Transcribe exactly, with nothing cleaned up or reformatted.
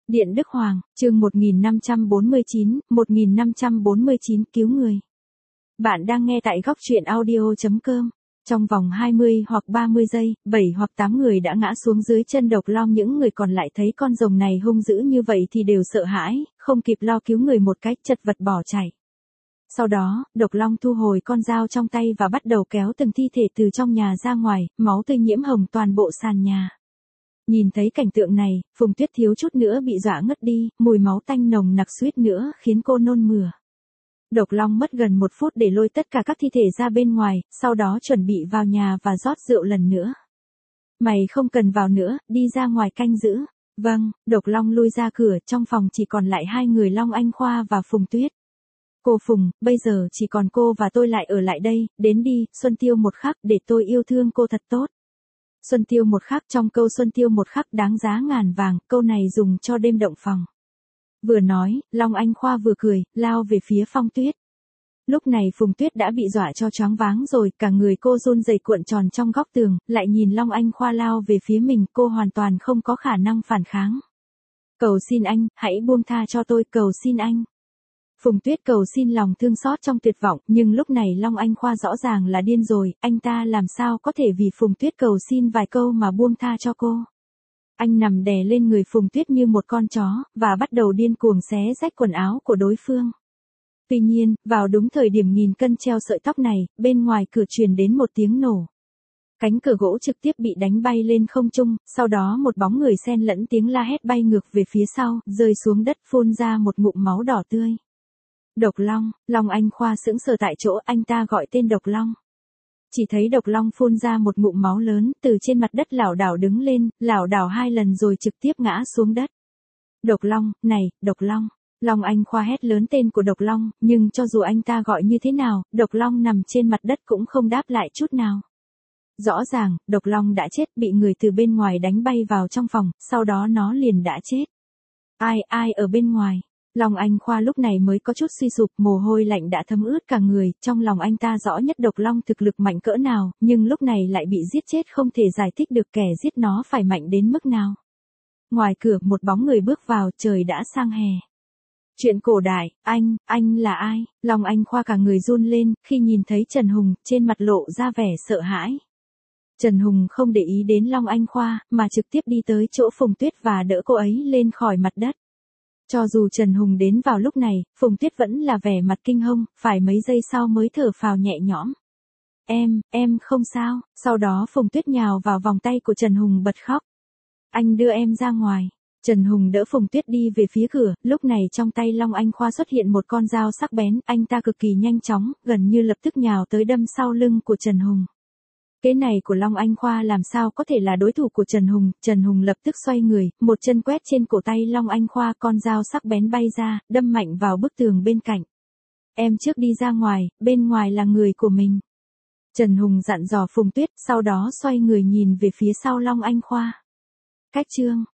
Điện Đức Hoàng, chương một nghìn năm trăm bốn mươi chín, một nghìn năm trăm bốn mươi chín cứu người. Bạn đang nghe tại góc truyện audio chấm com. Trong vòng hai mươi hoặc ba mươi giây, bảy hoặc tám người đã ngã xuống dưới chân Độc Long, những người còn lại thấy con rồng này hung dữ như vậy thì đều sợ hãi, không kịp lo cứu người một cách chật vật bỏ chạy. Sau đó, Độc Long thu hồi con dao trong tay và bắt đầu kéo từng thi thể từ trong nhà ra ngoài, máu tươi nhiễm hồng toàn bộ sàn nhà. Nhìn thấy cảnh tượng này, Phùng Tuyết thiếu chút nữa bị dọa ngất đi, mùi máu tanh nồng nặc suýt nữa khiến cô nôn mửa. Độc Long mất gần một phút để lôi tất cả các thi thể ra bên ngoài, sau đó chuẩn bị vào nhà và rót rượu lần nữa. Mày không cần vào nữa, đi ra ngoài canh giữ. Vâng, Độc Long lui ra cửa, trong phòng chỉ còn lại hai người Long Anh Khoa và Phùng Tuyết. Cô Phùng, bây giờ chỉ còn cô và tôi lại ở lại đây, đến đi, Xuân Tiêu một khắc để tôi yêu thương cô thật tốt. Xuân Tiêu một khắc, trong câu Xuân Tiêu một khắc đáng giá ngàn vàng, câu này dùng cho đêm động phòng. Vừa nói, Long Anh Khoa vừa cười, lao về phía Phong Tuyết. Lúc này Phùng Tuyết đã bị dọa cho choáng váng rồi, cả người cô run rẩy cuộn tròn trong góc tường, lại nhìn Long Anh Khoa lao về phía mình, cô hoàn toàn không có khả năng phản kháng. Cầu xin anh, hãy buông tha cho tôi, cầu xin anh. Phùng Tuyết cầu xin lòng thương xót trong tuyệt vọng, nhưng lúc này Long Anh Khoa rõ ràng là điên rồi, anh ta làm sao có thể vì Phùng Tuyết cầu xin vài câu mà buông tha cho cô. Anh nằm đè lên người Phùng Tuyết như một con chó, và bắt đầu điên cuồng xé rách quần áo của đối phương. Tuy nhiên, vào đúng thời điểm nghìn cân treo sợi tóc này, bên ngoài cửa truyền đến một tiếng nổ. Cánh cửa gỗ trực tiếp bị đánh bay lên không trung, sau đó một bóng người xen lẫn tiếng la hét bay ngược về phía sau, rơi xuống đất phun ra một ngụm máu đỏ tươi. Độc Long, Long Anh Khoa sững sờ tại chỗ, anh ta gọi tên Độc Long. Chỉ thấy Độc Long phun ra một ngụm máu lớn, từ trên mặt đất lảo đảo đứng lên, lảo đảo hai lần rồi trực tiếp ngã xuống đất. Độc Long, này, Độc Long. Long Anh Khoa hét lớn tên của Độc Long, nhưng cho dù anh ta gọi như thế nào, Độc Long nằm trên mặt đất cũng không đáp lại chút nào. Rõ ràng, Độc Long đã chết, bị người từ bên ngoài đánh bay vào trong phòng, sau đó nó liền đã chết. Ai, ai ở bên ngoài? Long Anh Khoa lúc này mới có chút suy sụp, mồ hôi lạnh đã thấm ướt cả người, trong lòng anh ta rõ nhất Độc Long thực lực mạnh cỡ nào, nhưng lúc này lại bị giết chết, không thể giải thích được kẻ giết nó phải mạnh đến mức nào. Ngoài cửa một bóng người bước vào, trời đã sang hè. Chuyện cổ đại, anh, anh là ai? Long Anh Khoa cả người run lên, khi nhìn thấy Trần Hùng, trên mặt lộ ra vẻ sợ hãi. Trần Hùng không để ý đến Long Anh Khoa, mà trực tiếp đi tới chỗ Phùng Tuyết và đỡ cô ấy lên khỏi mặt đất. Cho dù Trần Hùng đến vào lúc này, Phùng Tuyết vẫn là vẻ mặt kinh hông, phải mấy giây sau mới thở phào nhẹ nhõm. Em, em không sao, sau đó Phùng Tuyết nhào vào vòng tay của Trần Hùng bật khóc. Anh đưa em ra ngoài. Trần Hùng đỡ Phùng Tuyết đi về phía cửa, lúc này trong tay Long Anh Khoa xuất hiện một con dao sắc bén, anh ta cực kỳ nhanh chóng, gần như lập tức nhào tới đâm sau lưng của Trần Hùng. Cái này của Long Anh Khoa làm sao có thể là đối thủ của Trần Hùng, Trần Hùng lập tức xoay người, một chân quét trên cổ tay Long Anh Khoa, con dao sắc bén bay ra, đâm mạnh vào bức tường bên cạnh. Em trước đi ra ngoài, bên ngoài là người của mình. Trần Hùng dặn dò Phùng Tuyết, sau đó xoay người nhìn về phía sau Long Anh Khoa. Cách chương